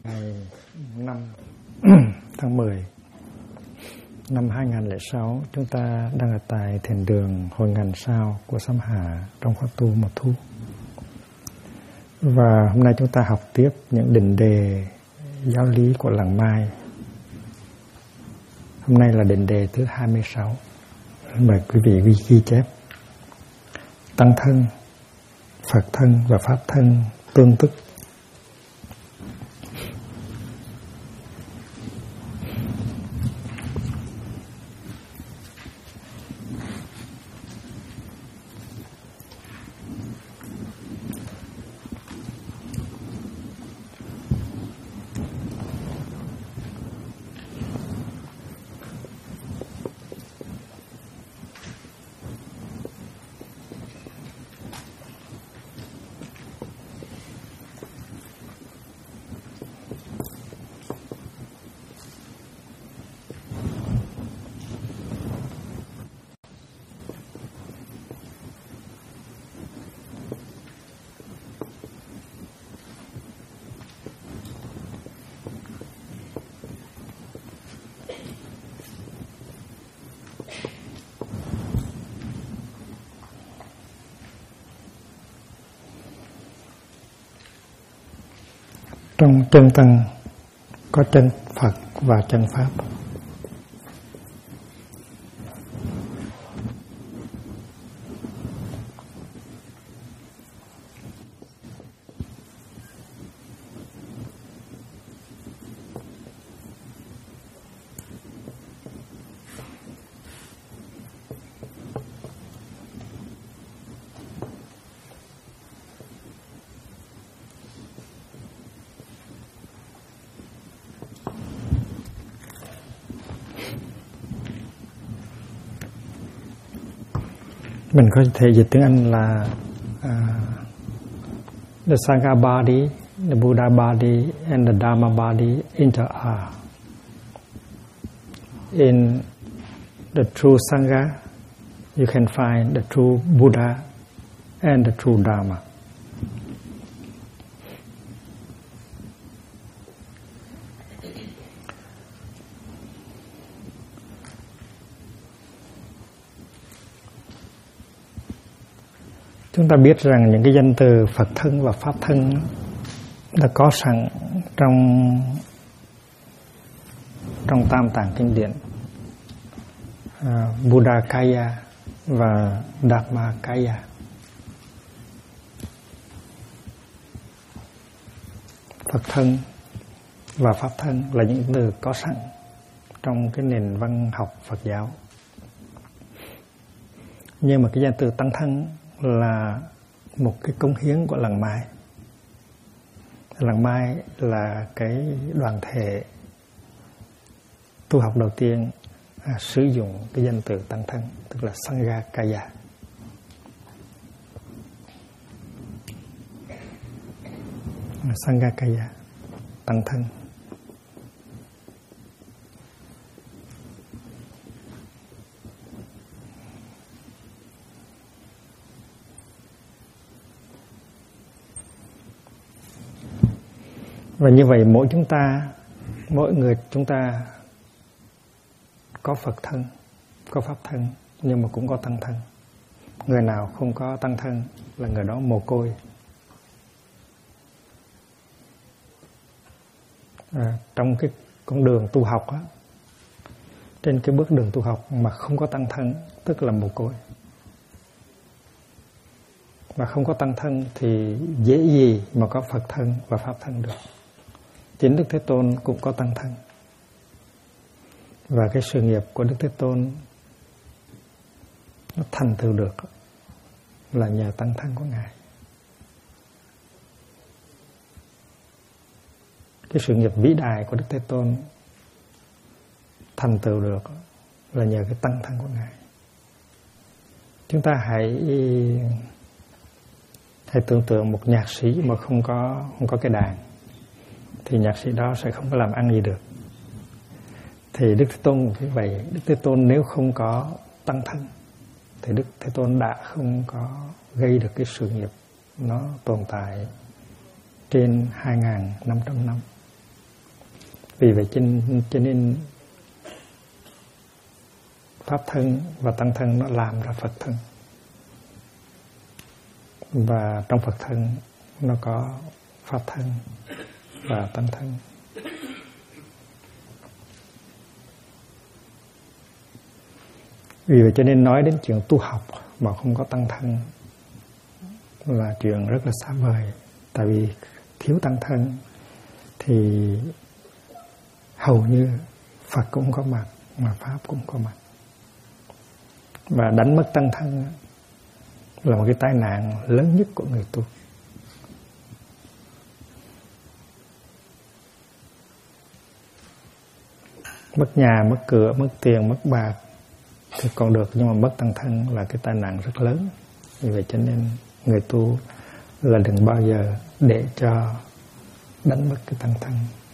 Ngày 5 tháng 10 năm 2006, chúng ta đang ở tại thiền đường Hội Ngàn Sao của Sam Hà trong khóa tu Một Thu. Và hôm nay chúng ta học tiếp những định đề giáo lý của làng Mai. Hôm nay là định đề thứ 26. Mời quý vị ghi chép. Tăng thân, Phật thân và Pháp thân tương tức. Trong chân tăng có chân Phật và chân Pháp. Mình có thể dịch tiếng Anh là the Sangha body, the Buddha body and the Dharma body interact. In the true Sangha, you can find the true Buddha and the true Dharma. Chúng ta biết rằng những cái danh từ Phật thân và Pháp thân đã có sẵn trong Tam Tạng Kinh Điển, Buddha Kaya và Dharma Kaya. Phật thân và Pháp thân là những từ có sẵn trong cái nền văn học Phật giáo. Nhưng mà cái danh từ tăng thân là một cái cống hiến của làng Mai. Làng Mai là cái đoàn thể tu học đầu tiên sử dụng cái danh từ tăng thân, tức là Sangha Kaya. Sangha Kaya, tăng thân. Và như vậy mỗi người chúng ta có Phật thân, có Pháp thân, nhưng mà cũng có tăng thân. Người nào không có tăng thân là người đó mồ côi. Trong cái con đường tu học á, trên cái bước đường tu học mà không có tăng thân tức là mồ côi. Mà không có tăng thân thì dễ gì mà có Phật thân và Pháp thân được. Chính Đức Thế Tôn cũng có tăng thân. Và cái sự nghiệp của Đức Thế Tôn nó thành tựu được là nhờ tăng thân của Ngài. Cái sự nghiệp vĩ đại của Đức Thế Tôn thành tựu được là nhờ cái tăng thân của Ngài. Chúng ta hãy tưởng tượng một nhạc sĩ mà không có cái đàn, thì nhạc sĩ đó sẽ không có làm ăn gì được. Thì Đức Thế Tôn cũng như vậy. Đức Thế Tôn nếu không có tăng thân thì Đức Thế Tôn đã không có gây được cái sự nghiệp nó tồn tại trên 2.500 năm. Vì vậy cho nên pháp thân và tăng thân nó làm ra Phật thân. Và trong Phật thân nó có pháp thân và tăng thân. Vì vậy cho nên nói đến chuyện tu học mà không có tăng thân là chuyện rất là xa vời. Tại vì thiếu tăng thân thì hầu như Phật cũng có mặt mà Pháp cũng có mặt. Và đánh mất tăng thân là một cái tai nạn lớn nhất của người tu. Mất nhà, mất cửa, mất tiền, mất bạc thì còn được, nhưng mà mất tăng thân là cái tai nạn rất lớn. Vì vậy cho nên người tu là đừng bao giờ để cho đánh mất cái tăng thân.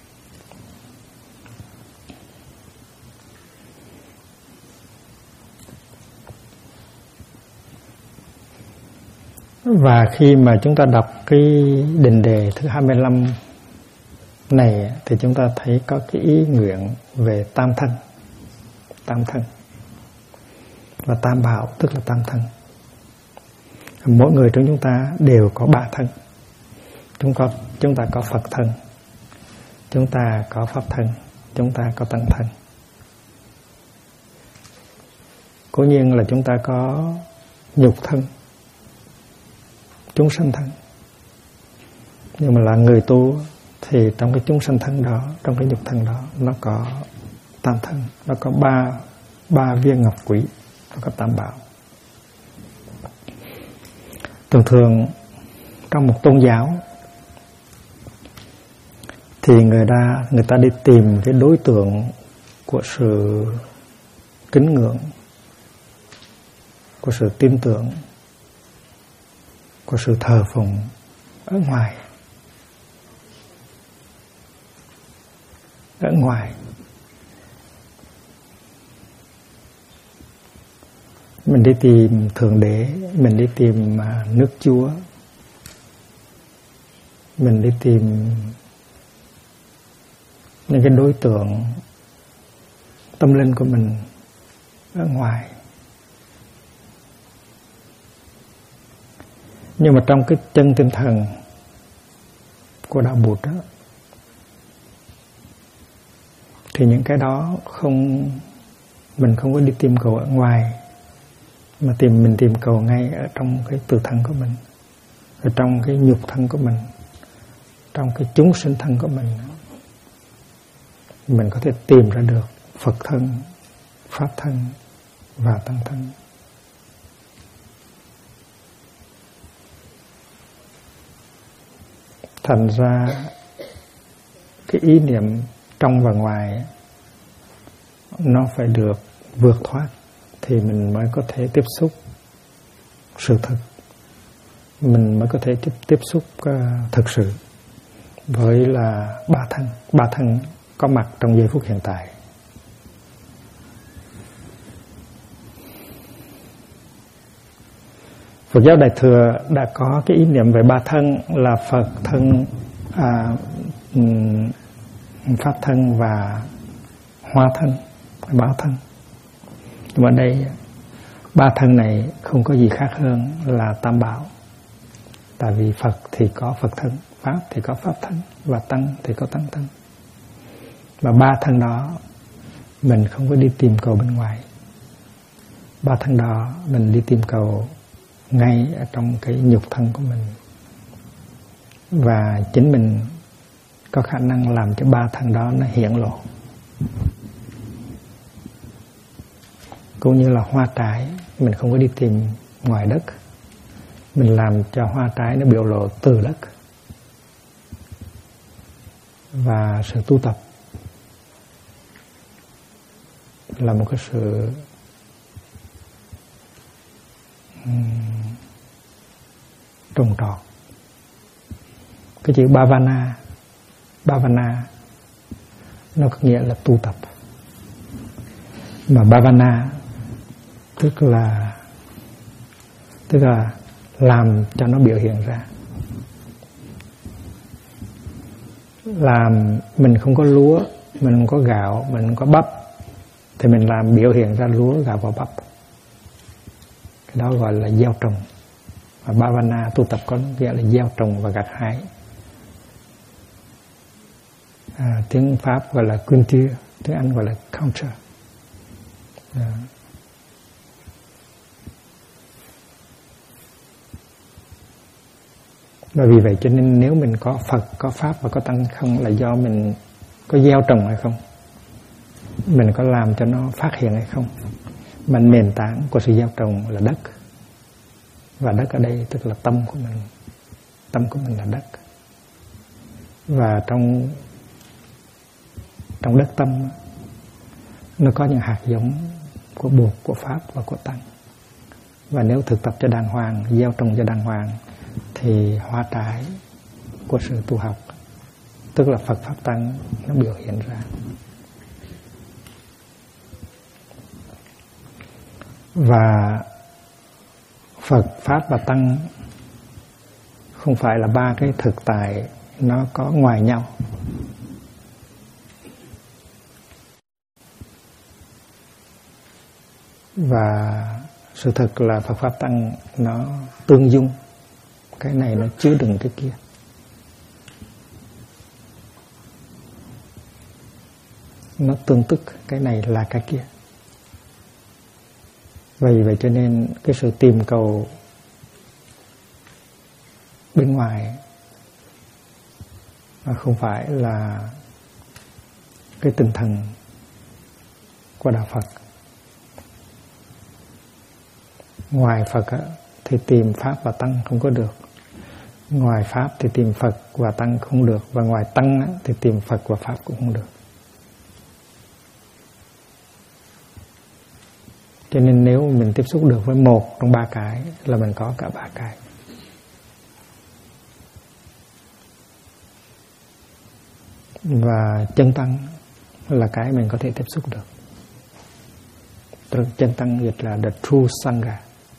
Và khi mà chúng ta đọc cái định đề thứ 25 này thì chúng ta thấy có cái ý nguyện về tam thân. Tam thân và tam bảo, tức là tam thân. Mỗi người trong chúng ta đều có ba thân. Chúng ta có Phật thân, chúng ta có Pháp thân, chúng ta có tăng thân. Cố nhiên là chúng ta có nhục thân, chúng sanh thân. Nhưng mà là người tu thì trong cái chúng sanh thân đó, trong cái nhục thân đó, nó có tam thân, nó có ba viên ngọc quý, nó có tam bảo. Thường trong một tôn giáo thì người ta đi tìm cái đối tượng của sự kính ngưỡng, của sự tin tưởng, của sự thờ phụng ở ngoài. Ở ngoài mình đi tìm Thượng Đế, mình đi tìm nước Chúa, mình đi tìm những cái đối tượng tâm linh của mình ở ngoài. Nhưng mà trong cái chân tinh thần của đạo Bụt đó, thì những cái đó mình không có đi tìm cầu ở ngoài, mà mình tìm cầu ngay ở trong cái tự thân của mình, ở trong cái nhục thân của mình, trong cái chúng sinh thân của mình. Mình có thể tìm ra được Phật thân, Pháp thân và tăng thân. Thành ra cái ý niệm trong và ngoài nó phải được vượt thoát thì mình mới có thể tiếp xúc sự thật, mình mới có thể tiếp xúc thực sự với là ba thân có mặt trong giây phút hiện tại. Phật giáo Đại Thừa đã có cái ý niệm về ba thân là Phật thân, Pháp thân và Hoa thân, Bảo thân. Nhưng mà đây ba thân này không có gì khác hơn là tam bảo. Tại vì Phật thì có Phật thân, Pháp thì có Pháp thân và Tăng thì có Tăng thân. Và ba thân đó mình không có đi tìm cầu bên ngoài. Ba thân đó mình đi tìm cầu ngay ở trong cái nhục thân của mình. Và chính mình có khả năng làm cho ba thân đó nó hiện lộ. Cũng như là hoa trái, mình không có đi tìm ngoài đất, mình làm cho hoa trái nó biểu lộ từ đất. Và sự tu tập là một cái sự trồng trọt. Cái chữ Bhavana nó có nghĩa là tu tập. Mà Bhavana tức là làm cho nó biểu hiện ra. Làm mình không có lúa mình không có gạo, mình không có bắp, thì mình làm biểu hiện ra lúa, gạo và bắp. Cái đó gọi là gieo trồng. Và Bhavana tu tập có nghĩa là gieo trồng và gặt hái. Tiếng Pháp gọi là culture, tiếng Anh gọi là culture. Và vì vậy cho nên nếu mình có Phật, có Pháp và có Tăng không là do mình có gieo trồng hay không, mình có làm cho nó phát hiện hay không. Mà nền tảng của sự gieo trồng là đất. Và đất ở đây tức là tâm của mình. Tâm của mình là đất. Và trong đất tâm nó có những hạt giống của Bụt, của Pháp và của Tăng. Và nếu thực tập cho đàng hoàng, gieo trồng cho đàng hoàng, thì hoa trái của sự tu học, tức là Phật Pháp Tăng, nó biểu hiện ra. Và Phật Pháp và Tăng không phải là ba cái thực tại nó có ngoài nhau. Và sự thật là Phật Pháp Tăng nó tương dung. Cái này nó chứa đựng cái kia. Nó tương tức, cái này là cái kia. Vì vậy cho nên cái sự tìm cầu bên ngoài không phải là cái tinh thần của Đạo Phật. Ngoài Phật thì tìm Pháp và Tăng không có được. Ngoài Pháp thì tìm Phật và Tăng không được. Và ngoài Tăng thì tìm Phật và Pháp cũng không được. Cho nên nếu mình tiếp xúc được với một trong ba cái là mình có cả ba cái. Và chân Tăng là cái mình có thể tiếp xúc được. Chân Tăng dịch là the true Sangha.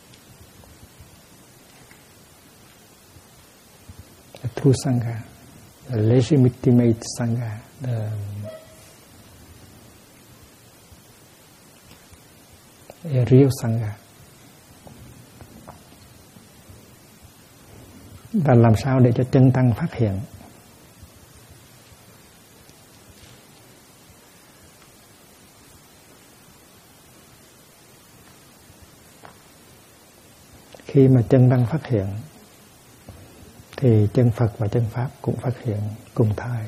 The true Sangha, the legitimate Sangha, the real Sangha. Và làm sao để cho chân Tăng phát hiện? Khi mà chân Tăng phát hiện thì chân Phật và chân Pháp cũng phát hiện cùng thời.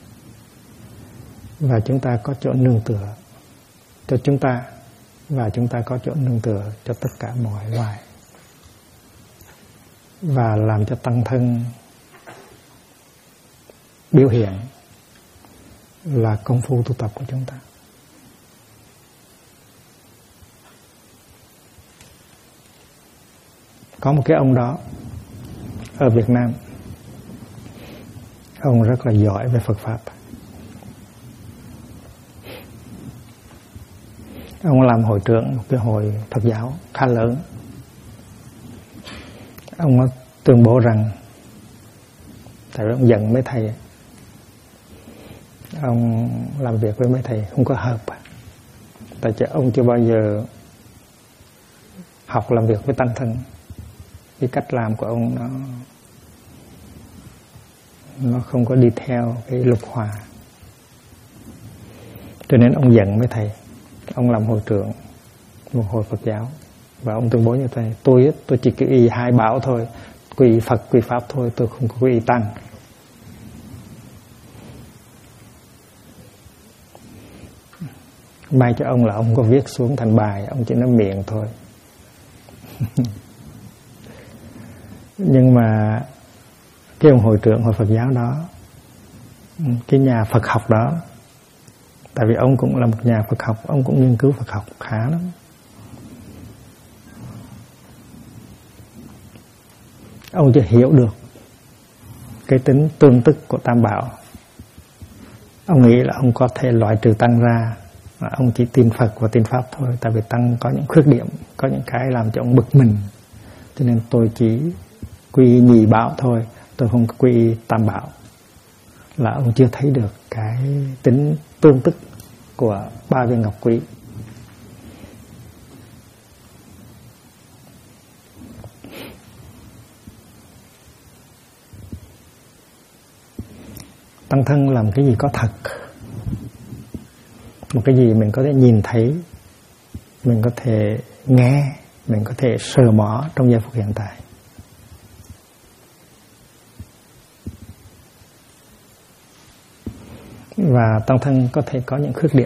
Và chúng ta có chỗ nương tựa cho chúng ta, và chúng ta có chỗ nương tựa cho tất cả mọi loài. Và làm cho tăng thân biểu hiện là công phu tu tập của chúng ta. Có một cái ông đó ở Việt Nam, ông rất là giỏi về Phật Pháp. Ông làm hội trưởng một cái hội Phật giáo khá lớn. Ông tuyên bố rằng, tại vì ông giận mấy thầy, ông làm việc với mấy thầy không có hợp. Tại vì ông chưa bao giờ học làm việc với tăng thân. Cái cách làm của ông nó không có đi theo cái lục hòa. Cho nên ông giận mấy thầy. Ông làm hội trưởng một hội Phật giáo, và ông tuyên bố như thế: tôi chỉ quy y hai bảo thôi, quy y Phật, quy y Pháp thôi, tôi không có quy y Tăng. May cho ông là ông có viết xuống thành bài, ông chỉ nói miệng thôi. Nhưng mà cái ông hội trưởng hội Phật giáo đó, cái nhà Phật học đó, tại vì ông cũng là một nhà Phật học, ông cũng nghiên cứu Phật học khá lắm. Ông chỉ hiểu được cái tính tương tức của Tam Bảo. Ông nghĩ là ông có thể loại trừ Tăng ra, và ông chỉ tin Phật và tin Pháp thôi. Tại vì Tăng có những khuyết điểm, có những cái làm cho ông bực mình. Cho nên tôi chỉ quy nhị bảo thôi, tôi không quy Tam Bảo. là ông chưa thấy được cái tính tương tức của 3 viên ngọc quý. Tăng thân làm cái gì có thật, một cái gì mình có thể nhìn thấy, mình có thể nghe, mình có thể sờ mó trong giây phút hiện tại. Và tăng thân có thể có những khuyết điểm.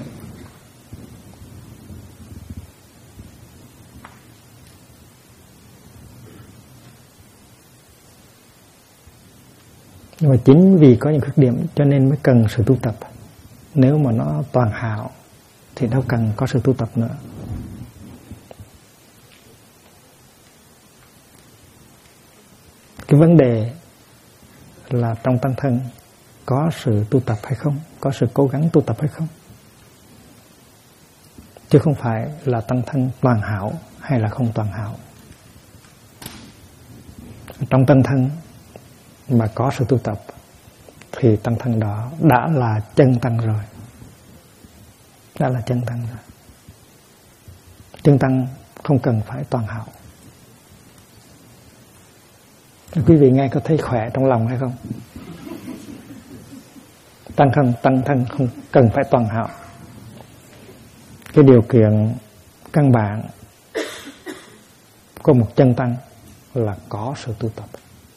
Nhưng mà chính vì có những khuyết điểm cho nên mới cần sự tu tập. Nếu mà nó toàn hảo thì đâu cần có sự tu tập nữa. Cái vấn đề là trong tăng thân có sự tu tập hay không, có sự cố gắng tu tập hay không, chứ không phải là tăng thân toàn hảo hay là không toàn hảo. Trong tăng thân mà có sự tu tập thì tăng thân đó đã là chân tăng rồi, đã là chân tăng rồi. Chân tăng không cần phải toàn hảo. Quý vị nghe có thấy khỏe trong lòng hay không? Tăng thân không cần phải toàn hảo. Cái điều kiện căn bản của một chân tăng là có sự tu tập.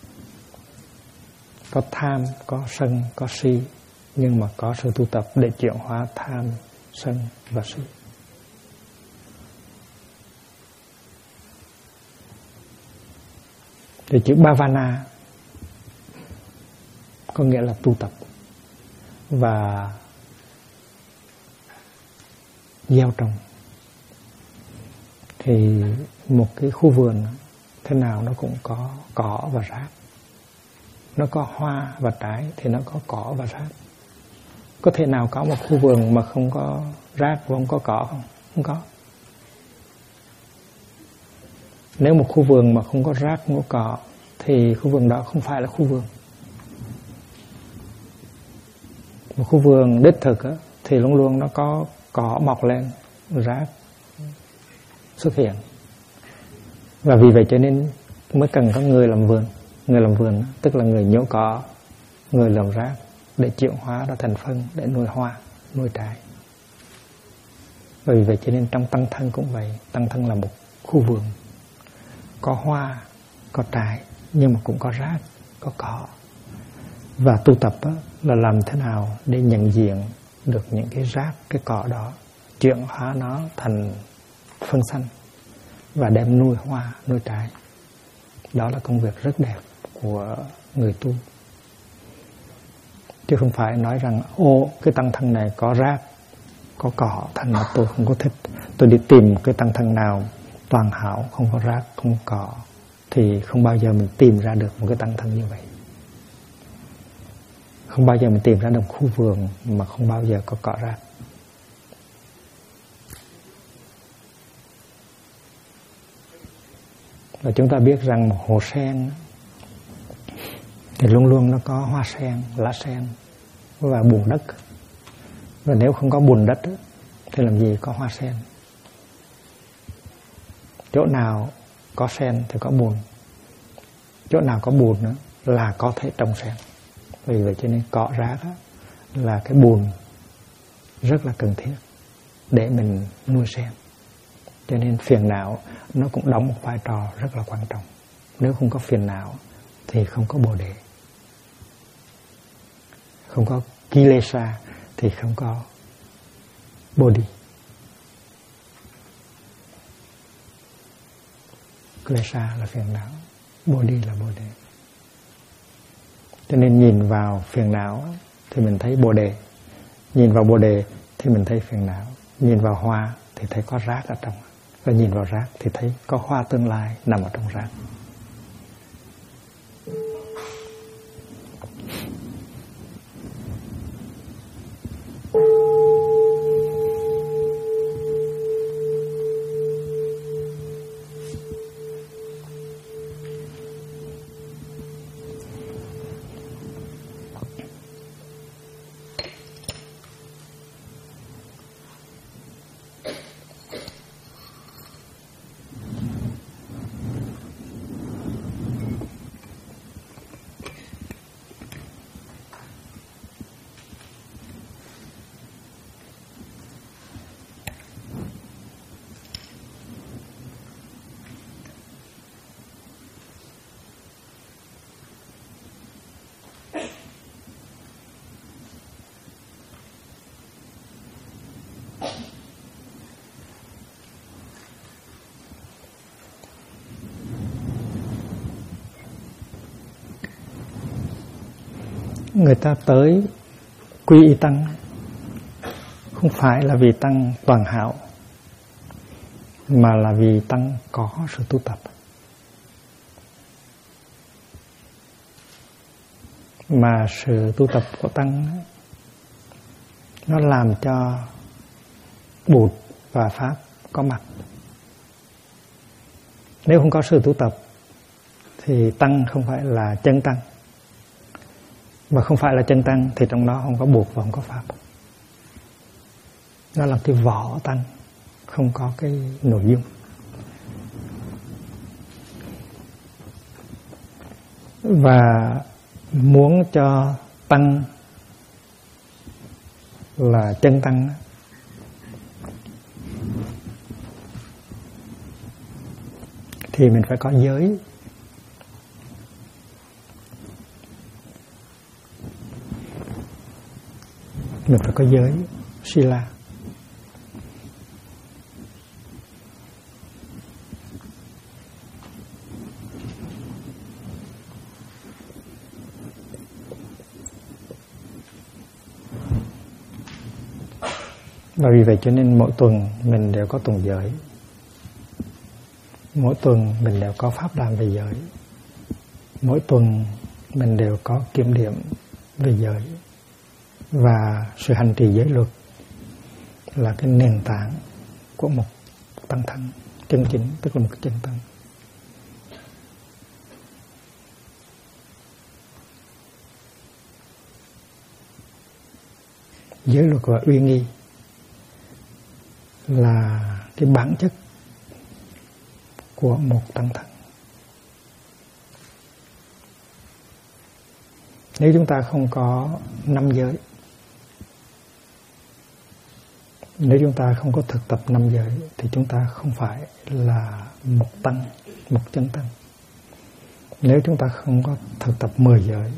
Có tham, có sân, có si, nhưng mà có sự tu tập để chuyển hóa tham, sân và si. Thì chữ Bhavana có nghĩa là tu tập và gieo trồng. Thì một cái khu vườn thế nào nó cũng có cỏ và rác. Nó có hoa và trái thì nó có cỏ và rác. Có thể nào có một khu vườn mà không có rác và không có cỏ không? Không có. Nếu một khu vườn mà không có rác, không có cỏ thì khu vườn đó không phải là khu vườn. Một khu vườn đích thực thì luôn luôn nó có cỏ mọc lên, rác xuất hiện. Và vì vậy cho nên mới cần có người làm vườn. Người làm vườn tức là người nhổ cỏ, người làm rác để chuyển hóa ra thành phân để nuôi hoa, nuôi trái. Vì vậy cho nên trong tăng thân cũng vậy. Tăng thân là một khu vườn, có hoa, có trái, nhưng mà cũng có rác, có cỏ. Và tu tập là làm thế nào để nhận diện được những cái rác, cái cỏ đó, chuyển hóa nó thành phân xanh và đem nuôi hoa, nuôi trái. Đó là công việc rất đẹp của người tu. Chứ không phải nói rằng ô cái tăng thân này có rác, có cỏ, thành mà tôi không có thích. Tôi đi tìm cái tăng thân nào toàn hảo, không có rác, không có cỏ, thì không bao giờ mình tìm ra được một cái tăng thân như vậy. Không bao giờ mình tìm ra được khu vườn mà không bao giờ có cỏ rác. Và chúng ta biết rằng một hồ sen thì luôn luôn nó có hoa sen, lá sen và bùn đất. Và nếu không có bùn đất thì làm gì có hoa sen. Chỗ nào có sen thì có bùn, chỗ nào có bùn nữa là có thể trồng sen. Vì vậy cho nên cỏ rác là cái bùn rất là cần thiết để mình nuôi sen. Cho nên phiền não nó cũng đóng một vai trò rất là quan trọng. Nếu không có phiền não thì không có bồ đề. Không có kilesa thì không có bodhi. Kilesa là phiền não, bodhi là bồ đề. Cho nên nhìn vào phiền não thì mình thấy bồ đề, nhìn vào bồ đề thì mình thấy phiền não, nhìn vào hoa thì thấy có rác ở trong, và nhìn vào rác thì thấy có hoa tương lai nằm ở trong rác. người ta tới quy y tăng không phải là vì tăng toàn hảo, mà là vì tăng có sự tu tập. Mà sự tu tập của tăng nó làm cho Bụt và Pháp có mặt. Nếu không có sự tu tập thì tăng không phải là chân tăng, mà không phải là chân tăng thì trong đó không có Bụt và không có Pháp. Nó là cái vỏ tăng, không có cái nội dung. Và muốn cho tăng là chân tăng thì mình phải có giới. Mình phải có giới sila. Và vì vậy cho nên mỗi tuần mình đều có tuần giới. Mỗi tuần mình đều có pháp đàm về giới. Mỗi tuần mình đều có kiểm điểm về giới. Và sự hành trì giới luật là cái nền tảng của một tăng thân chân chính, tức là một cái chân tăng. Giới luật và uy nghi là cái bản chất của một tăng thân. Nếu chúng ta không có 5 giới, nếu chúng ta không có thực tập 5 giới thì chúng ta không phải là một tăng, một chân tăng. Nếu chúng ta không có thực tập 10 giới,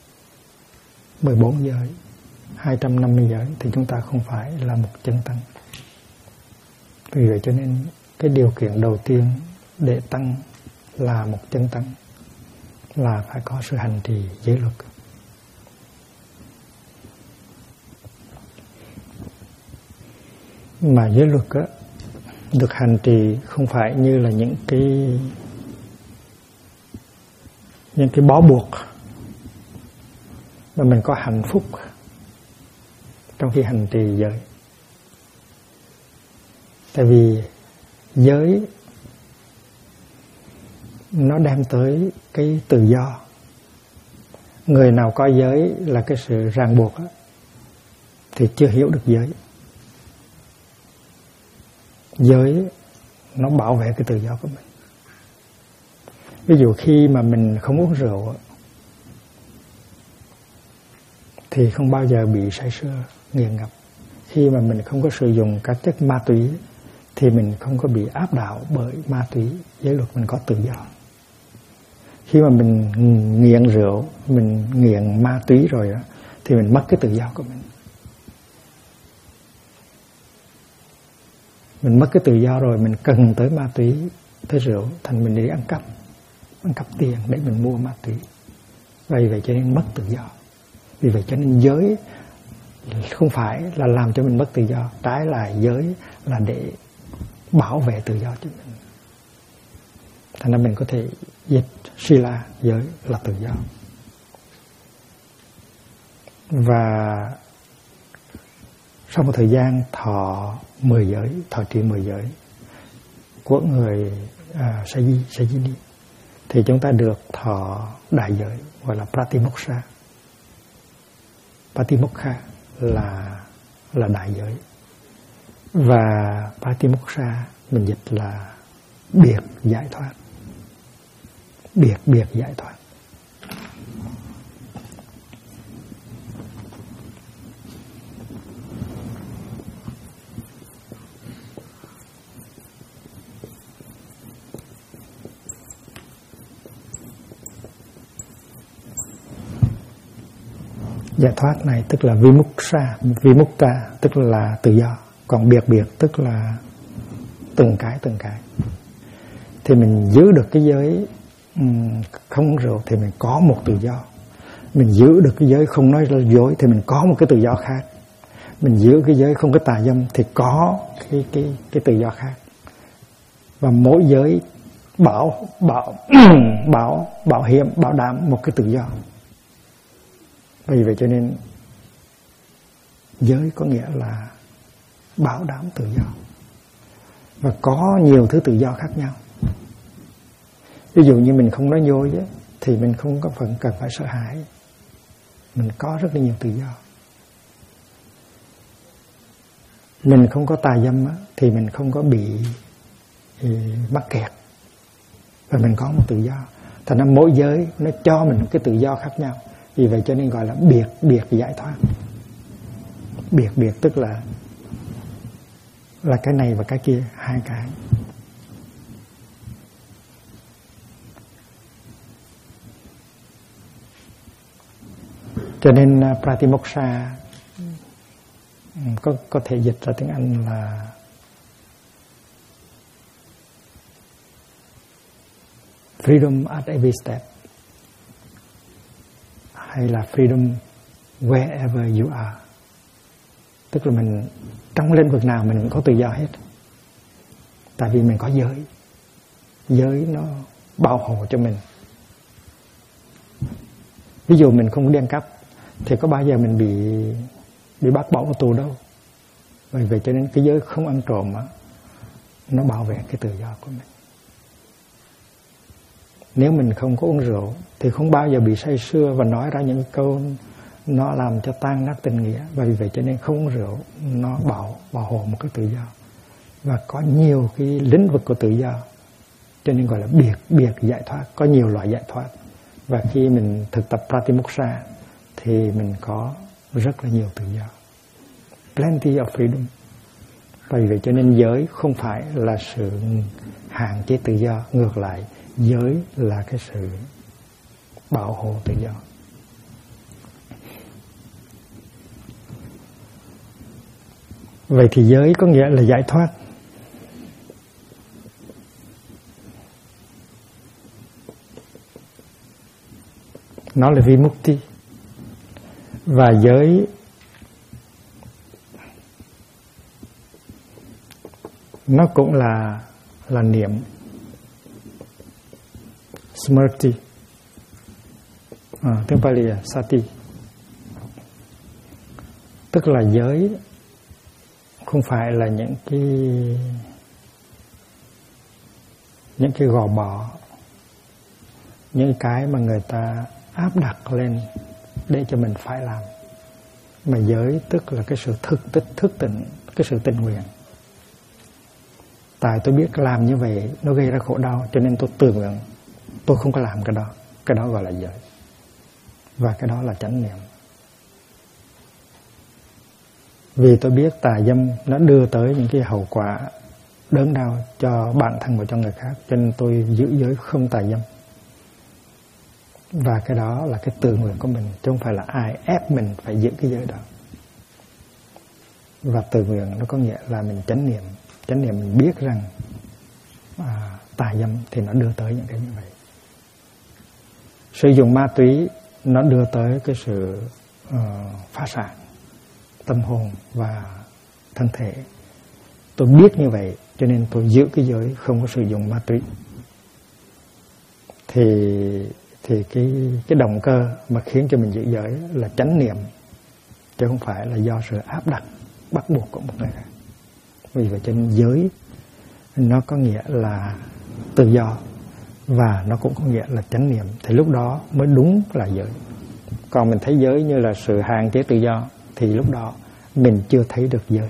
14 giới, 250 giới thì chúng ta không phải là một chân tăng. Vì vậy cho nên cái điều kiện đầu tiên để tăng là một chân tăng là phải có sự hành trì giới luật. Mà giới luật á, được hành trì không phải như là những cái bó buộc mà mình có hạnh phúc trong khi hành trì giới. Tại vì giới nó đem tới cái tự do. Người nào coi giới là cái sự ràng buộc á, thì chưa hiểu được giới. Giới nó bảo vệ cái tự do của mình. Ví dụ khi mà mình không uống rượu thì không bao giờ bị say sưa nghiện ngập. Khi mà mình không có sử dụng các chất ma túy thì mình không có bị áp đảo bởi ma túy. Giới luật mình có tự do. Khi mà mình nghiện rượu, mình nghiện ma túy rồi đó, thì mình mất cái tự do của mình. Mình mất cái tự do rồi, mình cần tới ma túy, tới rượu, thành mình đi ăn cắp tiền để mình mua ma túy. Vì vậy cho nên mất tự do. Vì vậy cho nên giới không phải là làm cho mình mất tự do, trái lại giới là để bảo vệ tự do cho mình. Thành ra mình có thể dịch sila, giới là tự do. Và sau một thời gian thọ 10 giới, thọ trì 10 giới của người Sajini thì chúng ta được thọ đại giới gọi là Pratimoksha. Pratimokha là đại giới. Và Pratimoksha mình dịch là biệt giải thoát. Biệt giải thoát. Giải thoát này tức là Vimukta tức là tự do, còn biệt tức là từng cái. Thì mình giữ được cái giới không uống rượu thì mình có một tự do. Mình giữ được cái giới không nói dối thì mình có một cái tự do khác. Mình giữ cái giới không có tà dâm thì có cái tự do khác. Và mỗi giới bảo hiểm, bảo đảm một cái tự do. Vì vậy cho nên giới có nghĩa là bảo đảm tự do. Và có nhiều thứ tự do khác nhau. Ví dụ như mình không nói dối ấy, thì mình không có phần cần phải sợ hãi. Mình có rất là nhiều tự do. Mình không có tà dâm ấy, thì mình không có bị mắc kẹt. Và mình có một tự do. Thành ra mỗi giới nó cho mình một cái tự do khác nhau. Vì vậy cho nên gọi là biệt giải thoát. Biệt tức là cái này và cái kia, hai cái. Cho nên Pratimoksha có thể dịch ra tiếng Anh là freedom at every step, hay là freedom wherever you are. Tức là mình trong lĩnh vực nào mình cũng có tự do hết. Tại vì mình có giới. Giới nó bảo hộ cho mình. Ví dụ mình không đi ăn cắp thì có bao giờ mình bị bắt bỏ vào tù đâu. Bởi vậy cho nên cái giới không ăn trộm á, nó bảo vệ cái tự do của mình. Nếu mình không có uống rượu thì không bao giờ bị say sưa và nói ra những câu nó làm cho tan nát tình nghĩa. Và vì vậy cho nên không uống rượu nó bảo hộ một cái tự do. Và có nhiều cái lĩnh vực của tự do, cho nên gọi là biệt giải thoát. Có nhiều loại giải thoát. Và khi mình thực tập Pratimoksha thì mình có rất là nhiều tự do. Plenty of freedom. Và vì vậy cho nên giới không phải là sự hạn chế tự do. Ngược lại, giới là cái sự bảo hộ tự do. Vậy thì giới có nghĩa là giải thoát. Nó là Vimukti. Và giới nó cũng là niệm, Smriti, tiếng Pali là Sati. Tức là giới không phải là những cái gò bó, những cái mà người ta áp đặt lên để cho mình phải làm. Mà giới tức là cái sự thức tỉnh, cái sự tình nguyện. Tại tôi biết làm như vậy nó gây ra khổ đau, cho nên tôi tự nguyện tôi không có làm cái đó. Cái đó gọi là giới. Và cái đó là chánh niệm. Vì tôi biết tà dâm nó đưa tới những cái hậu quả đớn đau cho bản thân và cho người khác, cho nên tôi giữ giới không tà dâm. Và cái đó là cái tự nguyện của mình, chứ không phải là ai ép mình phải giữ cái giới đó. Và tự nguyện nó có nghĩa là mình chánh niệm. Chánh niệm mình biết rằng tà dâm thì nó đưa tới những cái như vậy. Sử dụng ma túy nó đưa tới cái sự phá sản tâm hồn và thân thể. Tôi biết như vậy cho nên tôi giữ cái giới không có sử dụng ma túy. Thì cái động cơ mà khiến cho mình giữ giới là chánh niệm, chứ không phải là do sự áp đặt bắt buộc của một người khác. Vì vậy cho nên giới nó có nghĩa là tự do và nó cũng có nghĩa là chánh niệm, thì lúc đó mới đúng là giới. Còn mình thấy giới như là sự hạn chế tự do thì lúc đó mình chưa thấy được giới.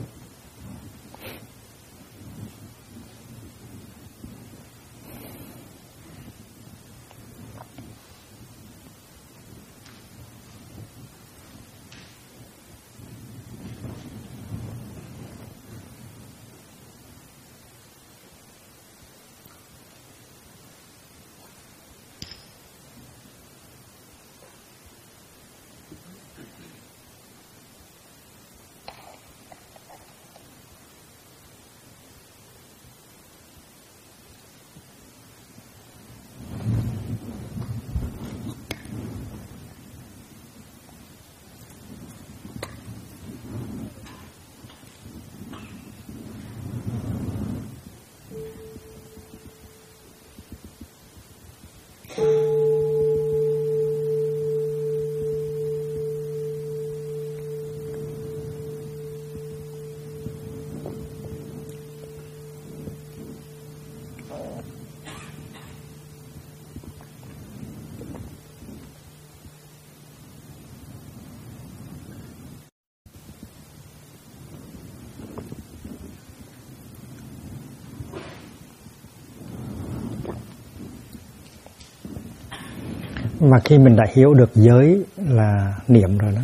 Và khi mình đã hiểu được giới là niệm rồi đó,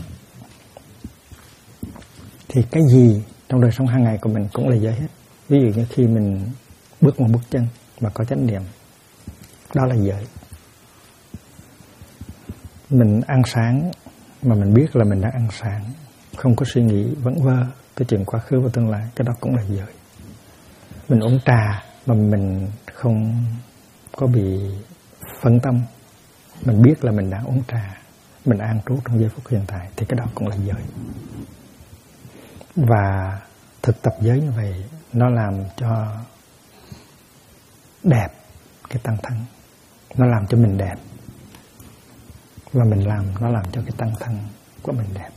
thì cái gì trong đời sống hàng ngày của mình cũng là giới hết. Ví dụ như khi mình bước một bước chân mà có chánh niệm, đó là giới. Mình ăn sáng mà mình biết là mình đang ăn sáng, không có suy nghĩ vẩn vơ cái chuyện quá khứ và tương lai, cái đó cũng là giới. Mình uống trà mà mình không có bị phân tâm, mình biết là mình đang uống trà, mình an trú trong giây phút hiện tại, thì cái đó cũng là giới. Và thực tập giới như vậy, nó làm cho đẹp cái tăng thân, nó làm cho mình đẹp, và mình làm nó làm cho cái tăng thân của mình đẹp.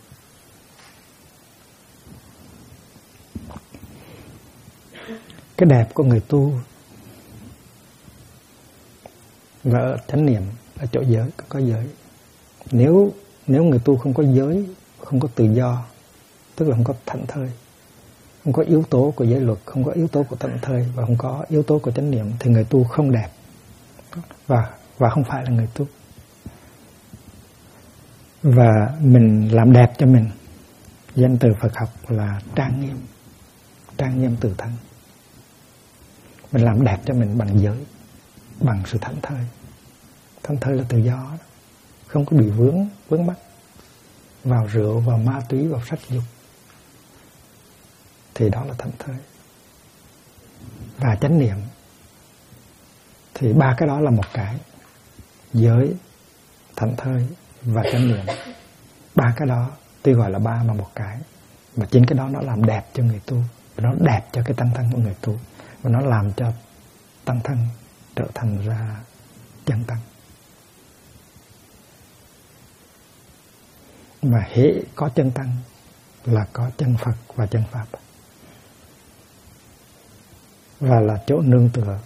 Cái đẹp của người tu và ở chánh niệm là chỗ giới, có giới. Nếu người tu không có giới, không có tự do, tức là không có thảnh thơi, không có yếu tố của giới luật, không có yếu tố của thảnh thơi và không có yếu tố của chánh niệm, thì người tu không đẹp và không phải là người tu. Và mình làm đẹp cho mình, danh từ Phật học là trang nghiêm tự thân. Mình làm đẹp cho mình bằng giới, bằng sự thảnh thơi. Thảnh thơi là tự do, không có bị vướng mắc vào rượu, vào ma túy, vào sắc dục, thì đó là thảnh thơi. Và chánh niệm thì ba cái đó là một cái: giới, thảnh thơi và chánh niệm. Ba cái đó tuy gọi là ba mà một cái, mà chính cái đó nó làm đẹp cho người tu, nó đẹp cho cái tăng thân của người tu, và nó làm cho tăng thân trở thành ra chân tăng. Mà hễ có chân tăng là có chân Phật và chân Pháp, và là chỗ nương tựa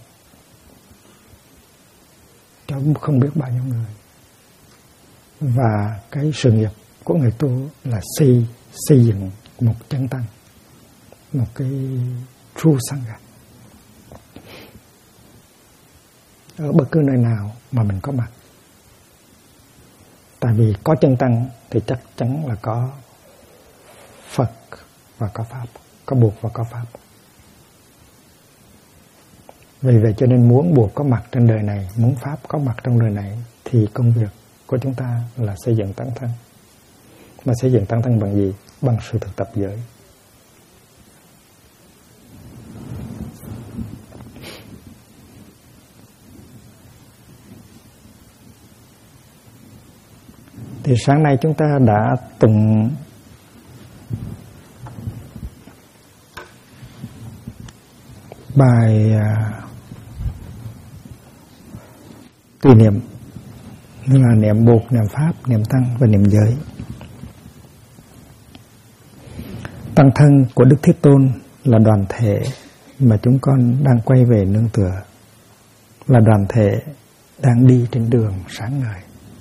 cho không biết bao nhiêu người. Và cái sự nghiệp của người tu là xây dựng một chân tăng, một cái true sangha ở bất cứ nơi nào mà mình có mặt. Tại vì có chân tăng thì chắc chắn là có Phật và có Pháp, có buộc và có Pháp. Vì vậy cho nên muốn buộc có mặt trên đời này, muốn Pháp có mặt trong đời này, thì công việc của chúng ta là xây dựng tăng thân. Mà xây dựng tăng thân bằng gì? Bằng sự thực tập giới. Thì sáng nay chúng ta đã tụng bài tùy niệm, như là niệm Bụt, niệm Pháp, niệm Tăng và niệm giới. Tăng thân của Đức Thế Tôn là đoàn thể mà chúng con đang quay về nương tựa, là đoàn thể đang đi trên đường sáng ngời.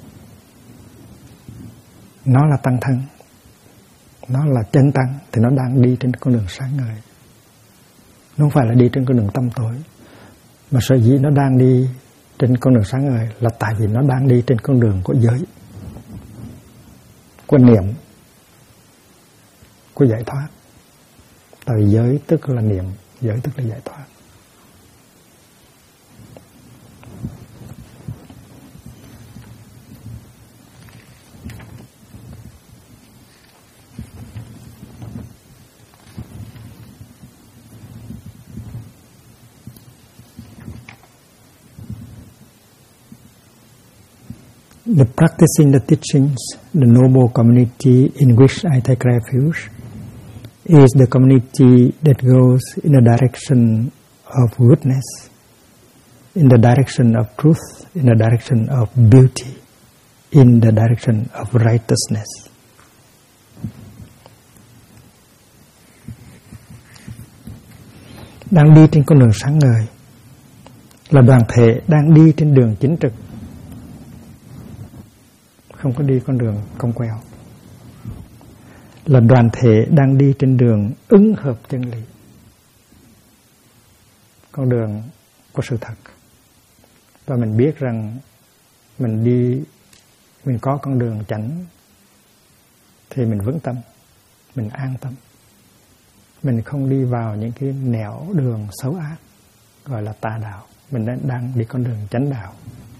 Nó là tăng thân, nó là chân tăng, thì nó đang đi trên con đường sáng ngời. Nó không phải là đi trên con đường tăm tối, mà sở dĩ nó đang đi trên con đường sáng ngời là tại vì nó đang đi trên con đường của giới, của niệm, của giải thoát. Tại vì giới tức là niệm, giới tức là giải thoát. The practicing the teachings, the noble community in which I take refuge, is the community that goes in the direction of goodness, in the direction of truth, in the direction of beauty, in the direction of righteousness. Đang đi trên con đường sáng ngời là đoàn thể đang đi trên đường chính trực, không có đi con đường cong queo. Là đoàn thể đang đi trên đường ứng hợp chân lý, con đường của sự thật. Và mình biết rằng mình có con đường chánh thì mình vững tâm, mình an tâm. Mình không đi vào những cái nẻo đường xấu ác gọi là tà đạo. Mình đang đi con đường chánh đạo.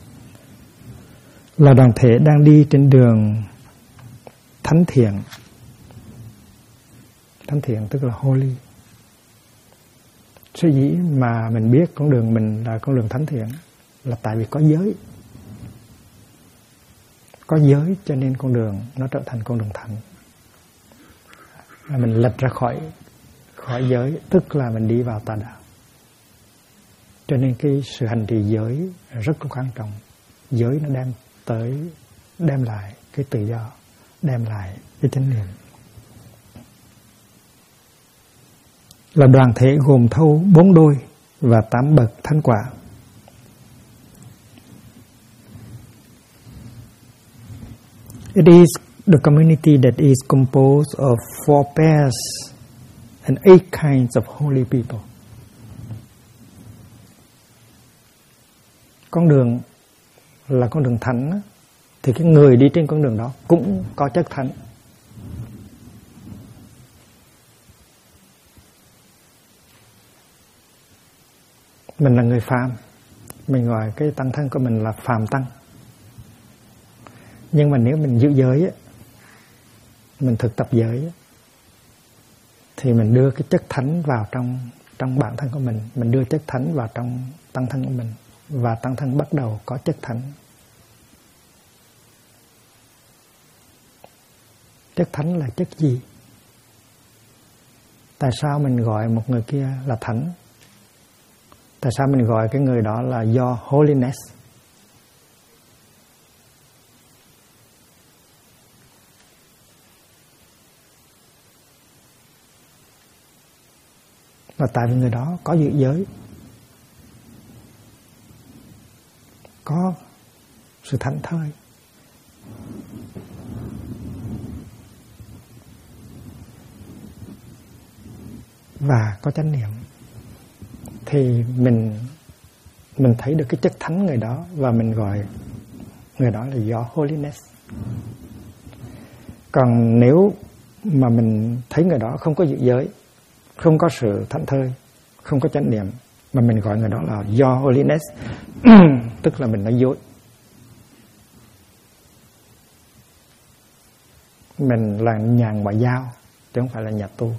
Là đoàn thể đang đi trên đường thánh thiện. Thánh thiện tức là holy. Sở dĩ mà mình biết con đường mình là con đường thánh thiện là tại vì có giới. Có giới cho nên con đường nó trở thành con đường thánh. Mình lệch ra khỏi giới tức là mình đi vào tà đạo. Cho nên cái sự hành trì giới rất quan trọng. Giới nó đem lại cái tự do, đem lại cái chánh niệm. Là đoàn thể gồm thâu 4 đôi và 8 bậc thánh quả. It is the community that is composed of 4 pairs and 8 kinds of holy people. Con đường là con đường thánh, thì cái người đi trên con đường đó cũng có chất thánh. Mình là người phàm, mình gọi cái tăng thân của mình là phàm tăng. Nhưng mà nếu mình giữ giới á, mình thực tập giới á, thì mình đưa cái chất thánh vào trong bản thân của mình đưa chất thánh vào trong tăng thân của mình, và tăng thân bắt đầu có chất thánh. Chất thánh là chất gì? Tại sao mình gọi một người kia là thánh? Tại sao mình gọi cái người đó là do holiness? Và tại vì người đó có giữ giới, có sự thảnh thơi, và có chánh niệm, thì mình thấy được cái chất thánh người đó, và mình gọi người đó là do holiness. Còn nếu mà mình thấy người đó không có giữ giới, không có sự thảnh thơi, không có chánh niệm, mà mình gọi người đó là do holiness, tức là mình nói dối. Mình là nhà ngoại giao chứ không phải là nhà tu.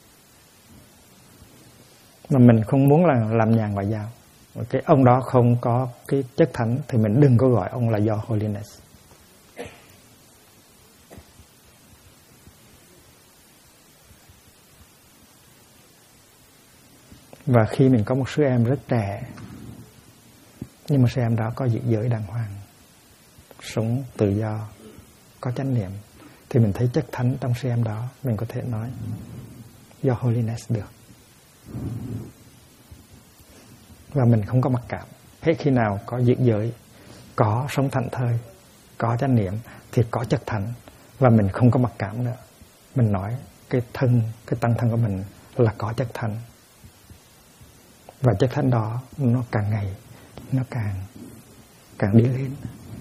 Mà mình không muốn là làm nhà ngoại giao. Cái ông đó không có cái chất thánh thì mình đừng có gọi ông là do holiness. Và khi mình có một sư em rất trẻ, nhưng mà sư em đó có giữ giới đàng hoàng, sống tự do, có chánh niệm, thì mình thấy chất thánh trong sư em đó, mình có thể nói do holiness được. Và mình không có mặc cảm. Hết khi nào có giữ giới, có sống thảnh thơi, có chánh niệm thì có chất thánh, và mình không có mặc cảm nữa. Mình nói cái tăng thân của mình là có chất thánh. Và chất thánh đó nó càng ngày nó càng đi lên.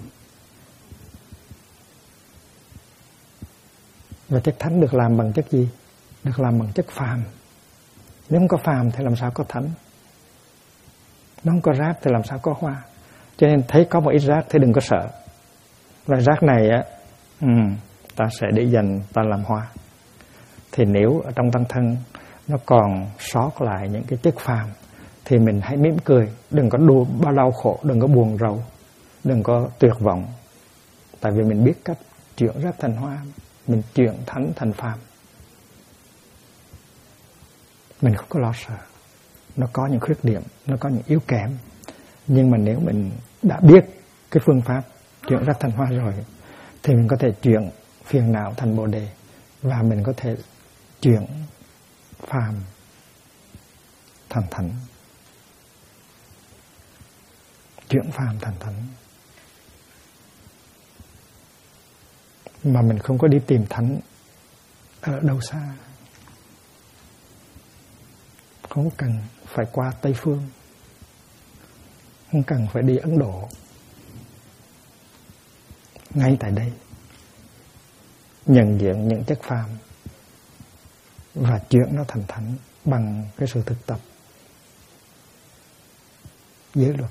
Và chất thánh được làm bằng chất gì? Được làm bằng chất phàm. Nếu không có phàm thì làm sao có thánh? Nó không có rác thì làm sao có hoa? Cho nên thấy có một ít rác thì đừng có sợ. Và rác này á, ta sẽ để dành ta làm hoa. Thì nếu ở trong tăng thân nó còn sót lại những cái chất phàm, thì mình hãy mỉm cười, đừng có đau khổ, đừng có buồn rầu, đừng có tuyệt vọng. Tại vì mình biết cách chuyển rác thành hoa, mình chuyển thánh thành phàm. Mình không có lo sợ. Nó có những khuyết điểm, nó có những yếu kém. Nhưng mà nếu mình đã biết cái phương pháp chuyển rác thành hoa rồi, thì mình có thể chuyển phiền não thành bồ đề, và mình có thể chuyển phàm thành thánh. Chuyển phàm thành thánh. Mà mình không có đi tìm thánh ở đâu xa. Không cần phải qua Tây Phương, không cần phải đi Ấn Độ, ngay tại đây, nhận diện những chất phàm và chuyển nó thành thánh bằng cái sự thực tập giới luật.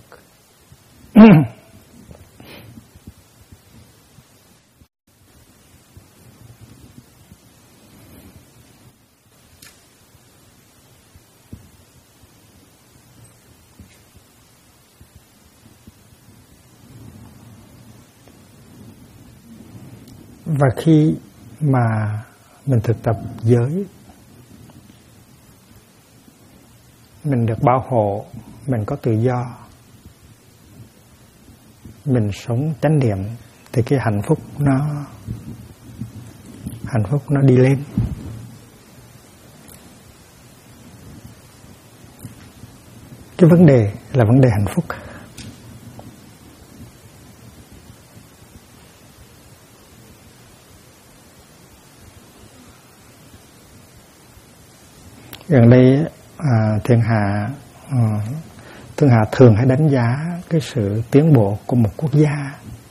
Và khi mà mình thực tập giới, mình được bảo hộ, mình có tự do, mình sống chánh niệm, thì cái hạnh phúc nó đi lên. Cái vấn đề là vấn đề hạnh phúc. Gần đây Thiên Hạ thường hay đánh giá cái sự tiến bộ của một quốc gia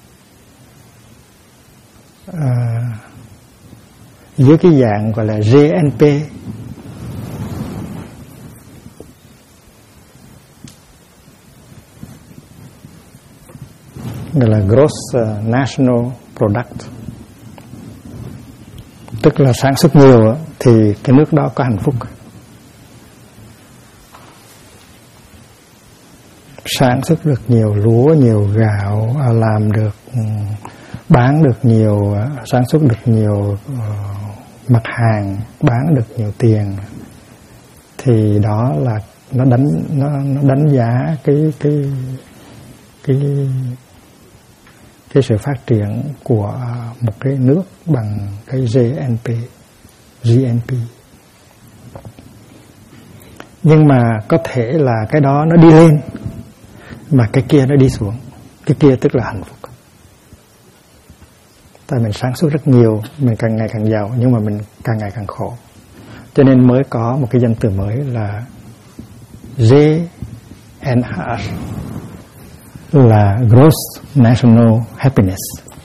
dưới cái dạng gọi là GNP, gọi là Gross National Product, tức là sản xuất nhiều thì cái nước đó có hạnh phúc. Sản xuất được nhiều lúa, nhiều gạo, làm được, bán được nhiều, sản xuất được nhiều mặt hàng, bán được nhiều tiền, thì đó là nó đánh giá cái sự phát triển của một cái nước bằng cái GNP. Nhưng mà có thể là cái đó nó đi lên mà cái kia nó đi xuống. Cái kia tức là hạnh phúc. Tại mình sản xuất rất nhiều, mình càng ngày càng giàu, nhưng mà mình càng ngày càng khổ. Cho nên mới có một cái danh từ mới là GNH, là Gross National Happiness.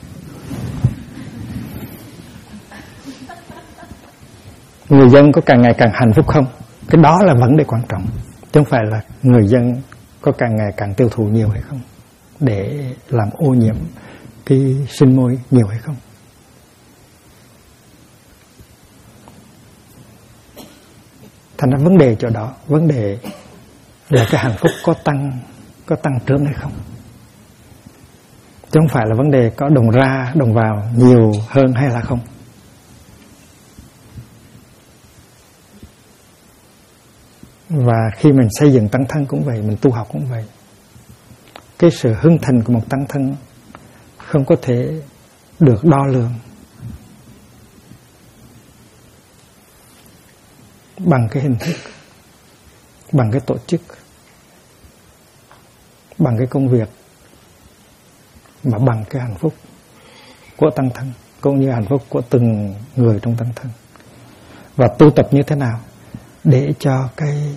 Người dân có càng ngày càng hạnh phúc không? Cái đó là vấn đề quan trọng, chứ không phải là người dân có càng ngày càng tiêu thụ nhiều hay không, để làm ô nhiễm cái sinh môi nhiều hay không. Thành ra vấn đề chỗ đó, vấn đề là cái hạnh phúc có tăng trưởng hay không, chứ không phải là vấn đề có đồng ra đồng vào nhiều hơn hay là không. Và khi mình xây dựng tăng thân cũng vậy, mình tu học cũng vậy. Cái sự hưng thành của một tăng thân không có thể được đo lường bằng cái hình thức, bằng cái tổ chức, bằng cái công việc, mà bằng cái hạnh phúc của tăng thân, cũng như hạnh phúc của từng người trong tăng thân. Và tu tập như thế nào để cho cái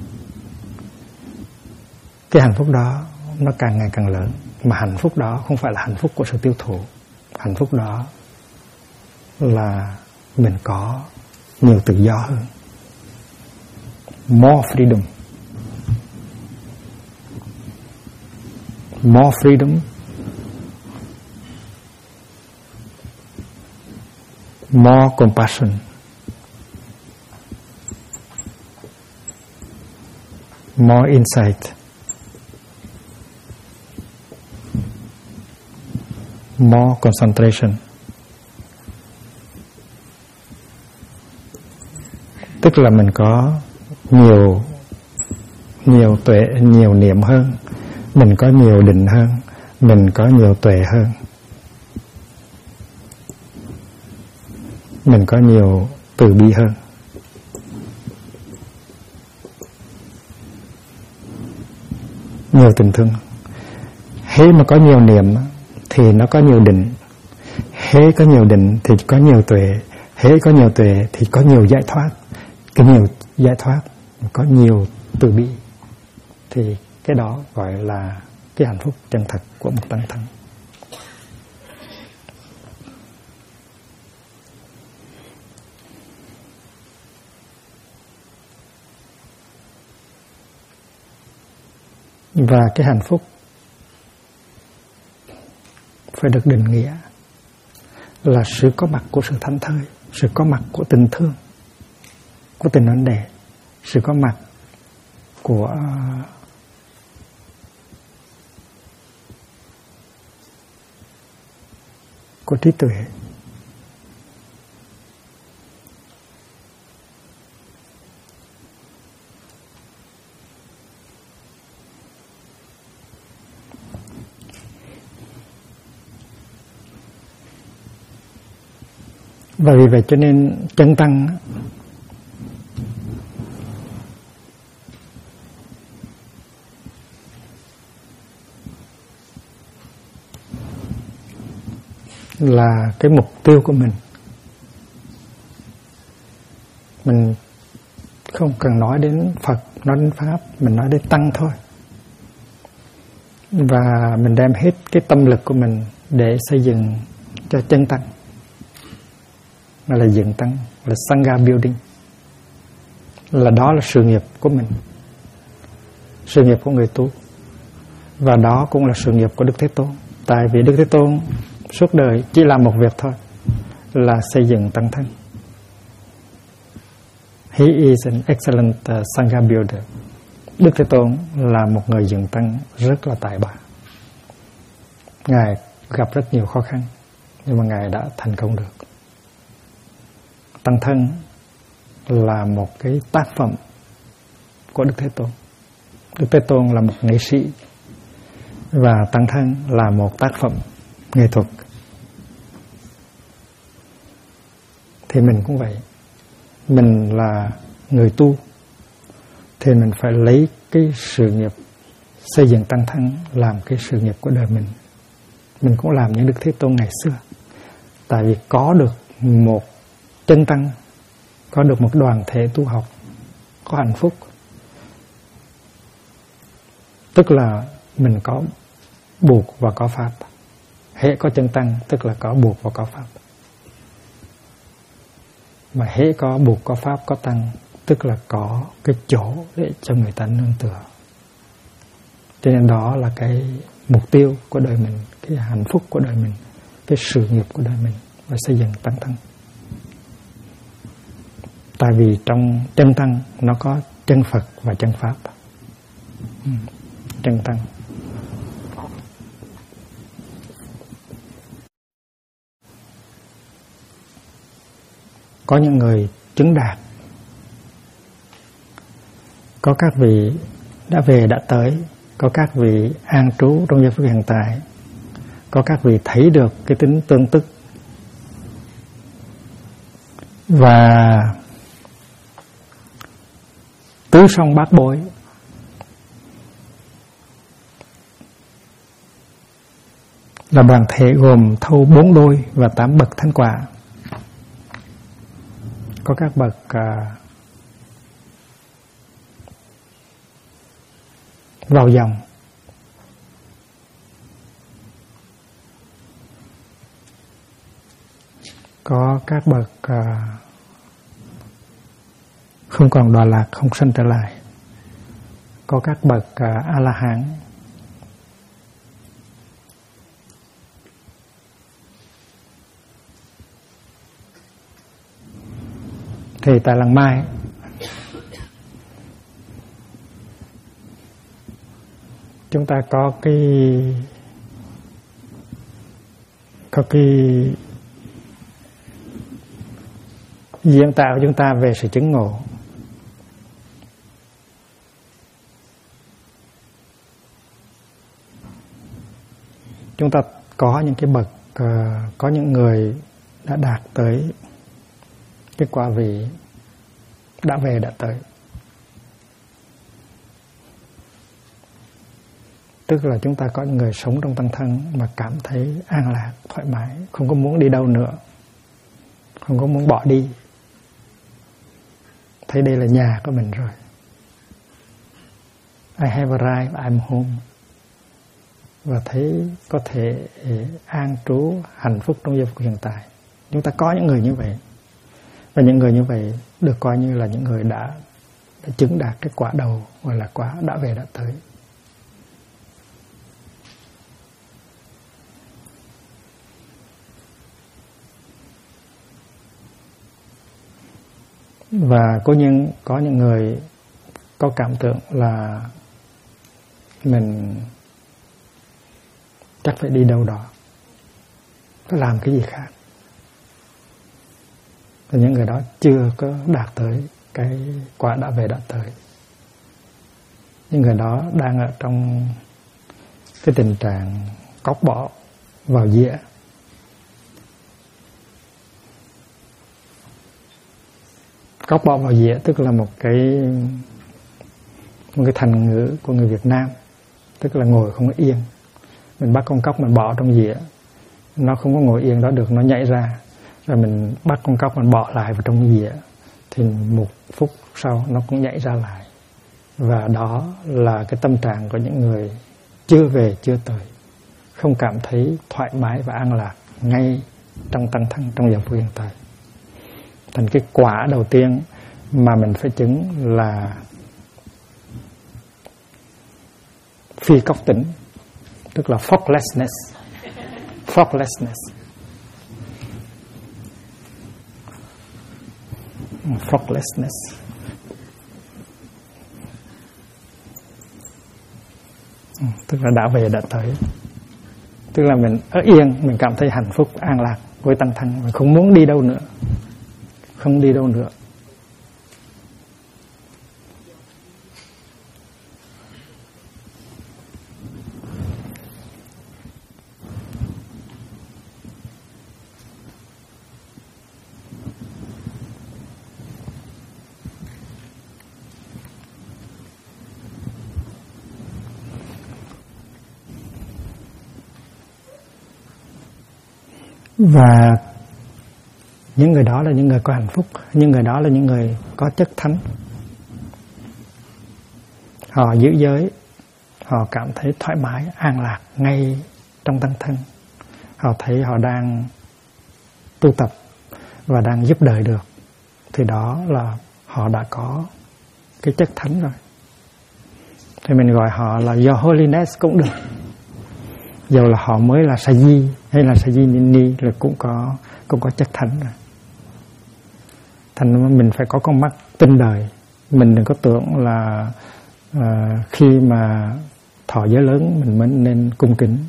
hạnh phúc đó nó càng ngày càng lớn. Mà hạnh phúc đó không phải là hạnh phúc của sự tiêu thụ. Hạnh phúc đó là mình có nhiều tự do hơn. More freedom. More freedom. More compassion. More insight. More concentration. Tức là mình có nhiều tuệ, nhiều niệm hơn, mình có nhiều định hơn, mình có nhiều tuệ hơn, mình có nhiều từ bi hơn. Nhiều tình thương. Hễ mà có nhiều niệm thì nó có nhiều định. Hễ có nhiều định thì có nhiều tuệ. Hễ có nhiều tuệ thì có nhiều giải thoát. Cái nhiều giải thoát, có nhiều từ bi, thì cái đó gọi là cái hạnh phúc chân thật của một tăng thân. Và cái hạnh phúc phải được định nghĩa là sự có mặt của sự thảnh thơi, sự có mặt của tình thương, của tình vấn đề, sự có mặt của trí tuệ. Và vì vậy cho nên chân tăng là cái mục tiêu của mình. Mình không cần nói đến Phật, nói đến Pháp, mình nói đến Tăng thôi. Và mình đem hết cái tâm lực của mình để xây dựng cho chân Tăng. Nó là dựng Tăng, là Sangha Building. Là đó là sự nghiệp của mình, sự nghiệp của người tu. Và đó cũng là sự nghiệp của Đức Thế Tôn. Tại vì Đức Thế Tôn suốt đời chỉ làm một việc thôi, là xây dựng tăng thân. He is an excellent Sangha builder. Đức Thế Tôn là một người dựng tăng rất là tài ba. Ngài gặp rất nhiều khó khăn, nhưng mà Ngài đã thành công được. Tăng thân là một cái tác phẩm của Đức Thế Tôn. Đức Thế Tôn là một nghệ sĩ, và tăng thân là một tác phẩm nghệ thuật. Thì mình cũng vậy. Mình là người tu, thì mình phải lấy cái sự nghiệp xây dựng tăng thân làm cái sự nghiệp của đời mình. Mình cũng làm như Đức Thế Tôn ngày xưa. Tại vì có được một chân tăng, có được một đoàn thể tu học có hạnh phúc, tức là mình có buộc và có pháp. Hễ có chân tăng tức là có buộc và có pháp. Mà hễ có buộc, có pháp, có tăng, tức là có cái chỗ để cho người ta nương tựa. Cho nên đó là cái mục tiêu của đời mình, cái hạnh phúc của đời mình, cái sự nghiệp của đời mình, và xây dựng tăng thân. Tại vì trong chân tăng nó có chân Phật và chân Pháp. Chân tăng. Có những người chứng đạt, có các vị đã về đã tới, có các vị an trú trong giây phút hiện tại, có các vị thấy được cái tính tương tức, và tứ song bát bối, là đoàn thể gồm thâu 4 đôi và 8 bậc thánh quả. Có các bậc vào dòng, có các bậc không còn đọa lạc, không sanh trở lại, có các bậc A-la-hán, thì tại Làng Mai chúng ta có cái diễn tạo của chúng ta về sự chứng ngộ. Chúng ta có những cái bậc, có những người đã đạt tới cái quả vị đã về đã tới. Tức là chúng ta có những người sống trong tăng thân mà cảm thấy an lạc, thoải mái, không có muốn đi đâu nữa, không có muốn bỏ đi, thấy đây là nhà của mình rồi. I have arrived, I'm home. Và thấy có thể an trú hạnh phúc trong giây phút hiện tại. Chúng ta có những người như vậy. Và những người như vậy được coi như là những người đã chứng đạt cái quả đầu, gọi là quả đã về đã tới. Và có những người có cảm tưởng là mình chắc phải đi đâu đó, phải làm cái gì khác. Và những người đó chưa có đạt tới cái quả đã về đã tới. Những người đó đang ở trong cái tình trạng cóc bỏ vào dĩa. Cóc bỏ vào dĩa tức là một cái thành ngữ của người Việt Nam, tức là ngồi không có yên. Mình bắt con cóc mình bỏ trong dĩa, nó không có ngồi yên đó được, nó nhảy ra. Rồi mình bắt con cóc mình bỏ lại vào trong dĩa, thì một phút sau nó cũng nhảy ra lại. Và đó là cái tâm trạng của những người chưa về chưa tới, không cảm thấy thoải mái và an lạc ngay trong tăng thân, trong giờ phút hiện tại. Thành cái quả đầu tiên mà mình phải chứng là phi cóc tỉnh, tức là foglessness. Foglessness. Foglessness. Tức là đã về đã tới. Tức là mình ở yên, mình cảm thấy hạnh phúc, an lạc với tăng thân, mình không muốn đi đâu nữa. Không đi đâu nữa. Và những người đó là những người có hạnh phúc, những người đó là những người có chất thánh. Họ giữ giới, họ cảm thấy thoải mái, an lạc ngay trong tăng thân. Họ thấy họ đang tu tập và đang giúp đời được, thì đó là họ đã có cái chất thánh rồi. Thì mình gọi họ là do holiness cũng được. Dù là họ mới là sa di hay là sa di ni là cũng có chất thánh rồi. Thành mình phải có con mắt tinh đời. Mình đừng có tưởng là khi mà thọ giới lớn mình mới nên cung kính.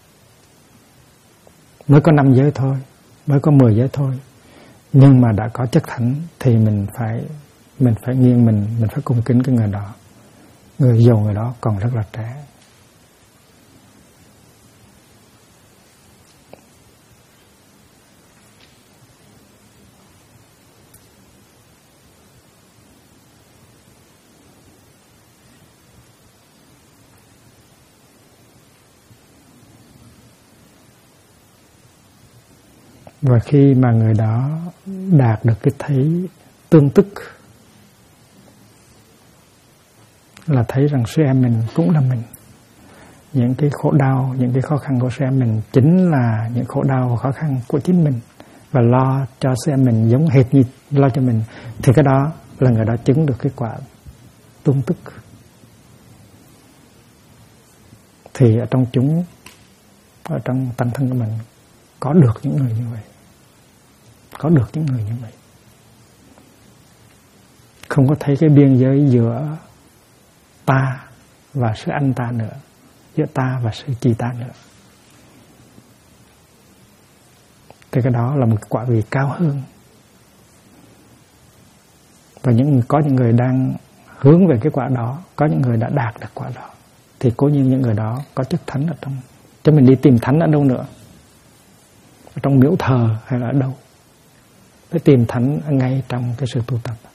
Mới có 5 giới thôi, mới có 10 giới thôi, nhưng mà đã có chất thánh thì mình phải nghiêng mình phải cung kính cái người đó. Dù người đó còn rất là trẻ. Và khi mà người đó đạt được cái thấy tương tức, là thấy rằng sư em mình cũng là mình. Những cái khổ đau, những cái khó khăn của sư em mình chính là những khổ đau và khó khăn của chính mình. Và lo cho sư em mình giống hệt như lo cho mình, thì cái đó là người đó chứng được cái quả tương tức. Thì ở trong chúng, ở trong tăng thân của mình có được những người như vậy. Có được những người như vậy. Không có thấy cái biên giới giữa ta và sự anh ta nữa, giữa ta và sự chi ta nữa. Thì cái đó là một quả vị cao hơn. Và có những người đang hướng về cái quả đó, có những người đã đạt được quả đó, thì cố nhiên những người đó có chất thánh ở trong. Chứ mình đi tìm thánh ở đâu nữa? Ở trong miếu thờ hay là ở đâu? Phải tìm thánh ngay trong cái sự tu tập.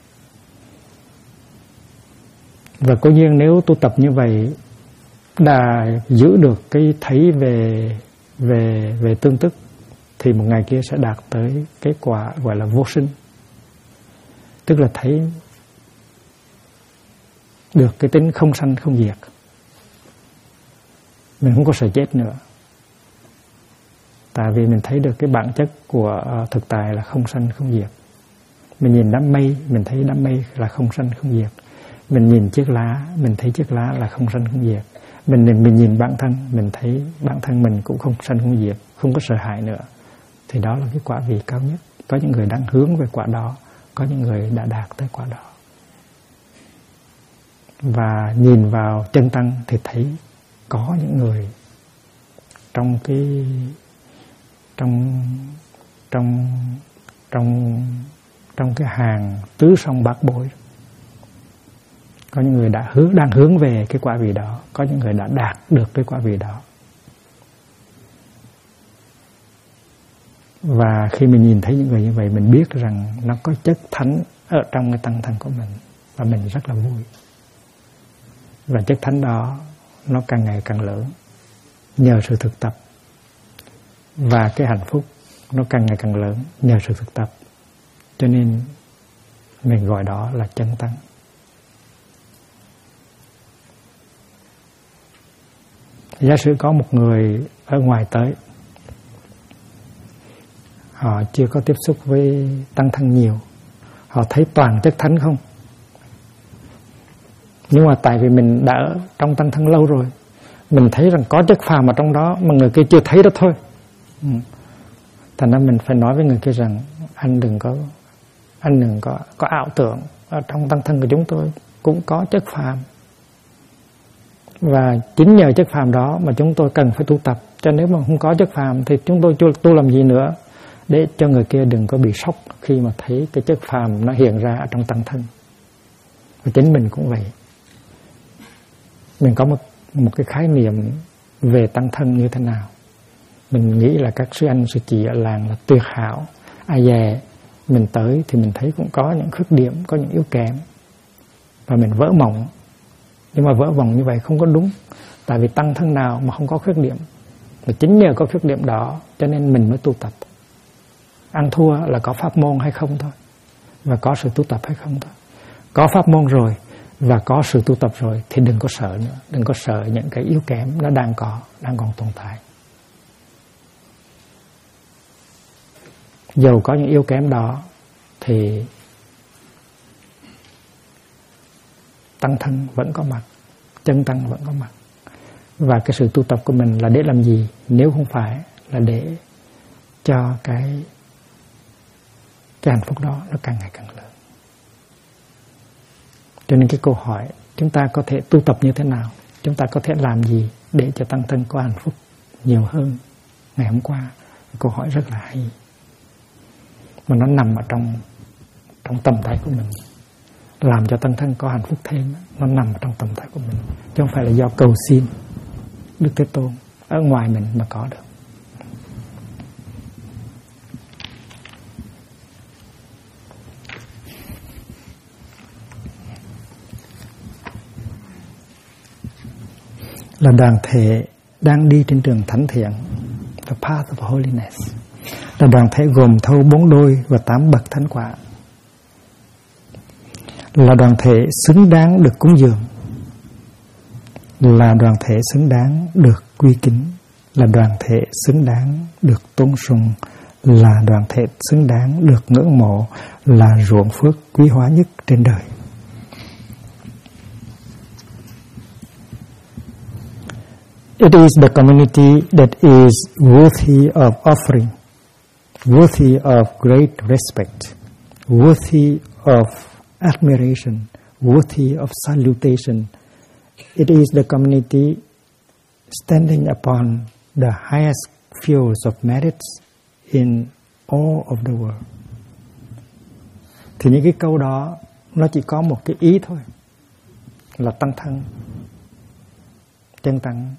Và cố nhiên nếu tu tập như vậy đã giữ được cái thấy về tương tức, thì một ngày kia sẽ đạt tới cái quả gọi là vô sinh. Tức là thấy được cái tính không sanh không diệt. Mình không có sợ chết nữa. Tại vì mình thấy được cái bản chất của thực tại là không sanh không diệt. Mình nhìn đám mây, mình thấy đám mây là không sanh không diệt. Mình nhìn chiếc lá, mình thấy chiếc lá là không sanh không diệt. Mình nhìn bản thân, mình thấy bản thân mình cũng không sanh không diệt, không có sợ hãi nữa. Thì đó là cái quả vị cao nhất. Có những người đang hướng về quả đó có những người đã đạt tới quả đó. Và nhìn vào chân tăng thì thấy có những người trong cái hàng tứ song bát bối. Có những người đang hướng về cái quả vị đó, có những người đã đạt được cái quả vị đó. Và khi mình nhìn thấy những người như vậy, mình biết rằng nó có chất thánh ở trong cái tăng thân của mình, và mình rất là vui. Và chất thánh đó nó càng ngày càng lớn nhờ sự thực tập, và cái hạnh phúc nó càng ngày càng lớn nhờ sự thực tập. Cho nên mình gọi đó là chân tăng. Giả sử có một người ở ngoài tới, họ chưa có tiếp xúc với tăng thân nhiều, họ thấy toàn chất thánh không. Nhưng mà tại vì mình đã ở trong tăng thân lâu rồi, mình thấy rằng có chất phàm ở trong đó mà người kia chưa thấy đó thôi. Thành ra mình phải nói với người kia rằng anh đừng có ảo tưởng, ở trong tăng thân của chúng tôi cũng có chất phàm. Và chính nhờ chất phàm đó mà chúng tôi cần phải tu tập. Cho nếu mà không có chất phàm thì chúng tôi tu làm gì nữa, để cho người kia đừng có bị sốc khi mà thấy cái chất phàm nó hiện ra ở trong tăng thân. Và chính mình cũng vậy. Mình có một cái khái niệm về tăng thân như thế nào. Mình nghĩ là các sư anh sư chị ở làng là tuyệt hảo. Ai dè mình tới thì mình thấy cũng có những khuyết điểm, có những yếu kém, và mình vỡ mộng. Nhưng mà vỡ vọng như vậy không có đúng. Tại vì tăng thân nào mà không có khuyết điểm. Và chính nhờ có khuyết điểm đó cho nên mình mới tu tập. Ăn thua là có pháp môn hay không thôi, và có sự tu tập hay không thôi. Có pháp môn rồi và có sự tu tập rồi thì đừng có sợ nữa. Đừng có sợ những cái yếu kém nó đang còn tồn tại. Dầu có những yếu kém đó thì tăng thân vẫn có mặt, chân tăng vẫn có mặt. Và cái sự tu tập của mình là để làm gì? Nếu không phải là để cho cái hạnh phúc đó nó càng ngày càng lớn. Cho nên cái câu hỏi chúng ta có thể tu tập như thế nào, chúng ta có thể làm gì để cho tăng thân có hạnh phúc nhiều hơn ngày hôm qua, câu hỏi rất là hay. Mà nó nằm ở trong tầm tay của mình. Làm cho tăng thân có hạnh phúc thêm, nó nằm ở trong tầm tay của mình, chứ không phải là do cầu xin Đức Thế Tôn ở ngoài mình mà có được. Là đoàn thể đang đi trên đường thánh thiện, the path of holiness. Là đoàn thể gồm thâu 4 đôi và 8 bậc thánh quả. Là đoàn thể xứng đáng được cúng dường, là đoàn thể xứng đáng được quy kính, là đoàn thể xứng đáng được tôn sùng, là đoàn thể xứng đáng được ngưỡng mộ, là ruộng phước quý hóa nhất trên đời. It is the community that is worthy of offering, worthy of great respect, worthy of admiration, worthy of salutation. It is the community standing upon the highest fields of merits in all of the world. Thì những cái câu đó nó chỉ có một cái ý thôi, là tăng thân, chân tăng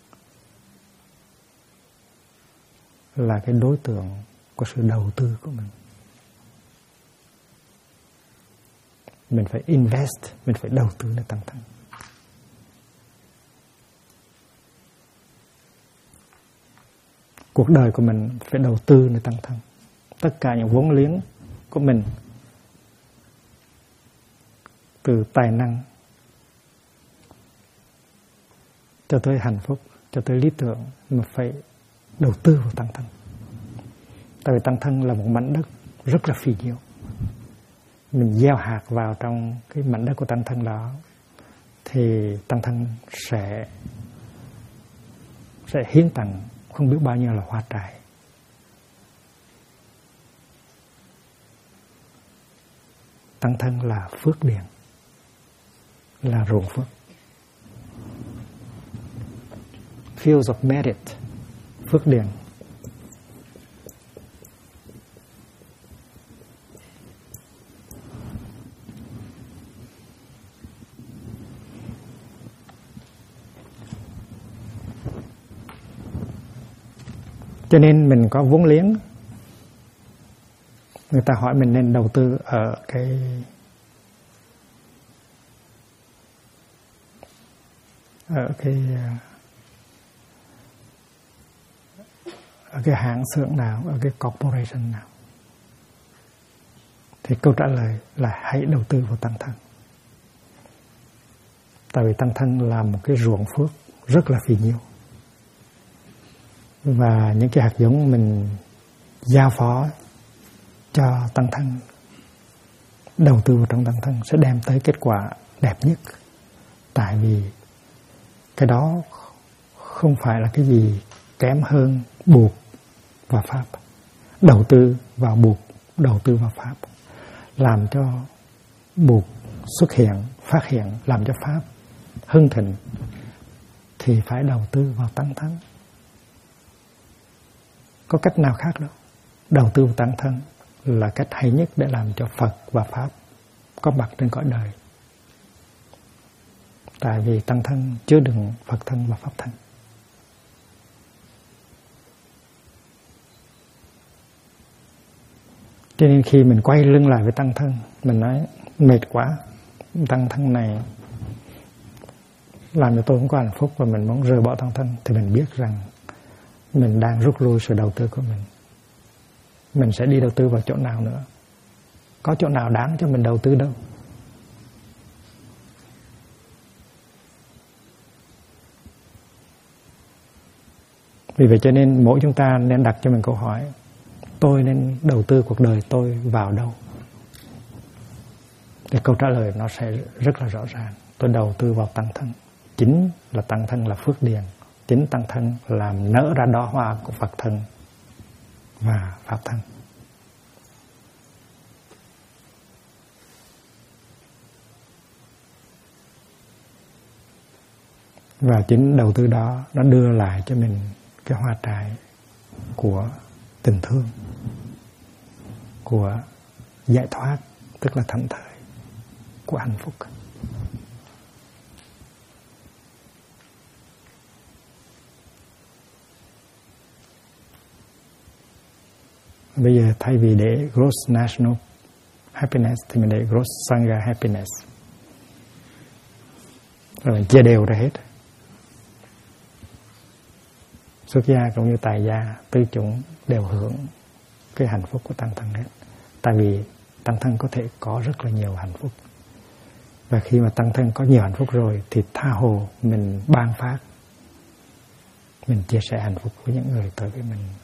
là cái đối tượng của sự đầu tư của mình. Mình phải invest, mình phải đầu tư để tăng thân. Cuộc đời của mình phải đầu tư để tăng thân. Tất cả những vốn liếng của mình, từ tài năng cho tới hạnh phúc, cho tới lý tưởng, mà phải đầu tư vào tăng thân. Tại vì tăng thân là một mảnh đất rất là phì nhiêu. Mình gieo hạt vào trong cái mảnh đất của tăng thân đó thì tăng thân sẽ hiến tặng không biết bao nhiêu là hoa trái. tăng thân là phước điền, là ruộng phước. Fields of merit, phước điền. Cho nên mình có vốn liếng, người ta hỏi mình nên đầu tư ở cái hãng xưởng nào, ở cái corporation nào, thì câu trả lời là hãy đầu tư vào tăng thân. Tại vì tăng thân là một cái ruộng phước rất là phì nhiêu, và những cái hạt giống mình giao phó cho tăng thân, đầu tư vào trong tăng thân sẽ đem tới kết quả đẹp nhất. Tại vì cái đó không phải là cái gì kém hơn buộc và pháp. Đầu tư vào buộc, đầu tư vào pháp, làm cho buộc xuất hiện, phát hiện, làm cho pháp hưng thịnh, thì phải đầu tư vào tăng thân. Có cách nào khác đâu. Đầu tư vào tăng thân là cách hay nhất để làm cho Phật và Pháp có mặt trên cõi đời. Tại vì tăng thân chứa đựng Phật thân và Pháp thân. Cho nên khi mình quay lưng lại với tăng thân, mình nói mệt quá, tăng thân này làm cho tôi không có hạnh phúc và mình muốn rời bỏ tăng thân, thì mình biết rằng mình đang rút lui sự đầu tư của mình. Mình sẽ đi đầu tư vào chỗ nào nữa? Có chỗ nào đáng cho mình đầu tư đâu. Vì vậy cho nên mỗi chúng ta nên đặt cho mình câu hỏi: tôi nên đầu tư cuộc đời tôi vào đâu? Thì câu trả lời nó sẽ rất là rõ ràng. Tôi đầu tư vào tăng thân. Chính là tăng thân là phước điền. Chính tăng thân làm nở ra đóa hoa của Phật thân và Pháp thân. Và chính đầu tư đó nó đưa lại cho mình cái hoa trái của tình thương, của giải thoát, tức là thảnh thơi, của hạnh phúc. Bây giờ thay vì để gross national happiness thì mình để gross sangha happiness. Rồi mình chia đều ra hết. Xuất gia cũng như tài gia, tứ chúng đều hưởng cái hạnh phúc của tăng thân hết. Tại vì tăng thân có thể có rất là nhiều hạnh phúc. Và khi mà tăng thân có nhiều hạnh phúc rồi thì tha hồ mình ban phát, mình chia sẻ hạnh phúc với những người tới với mình.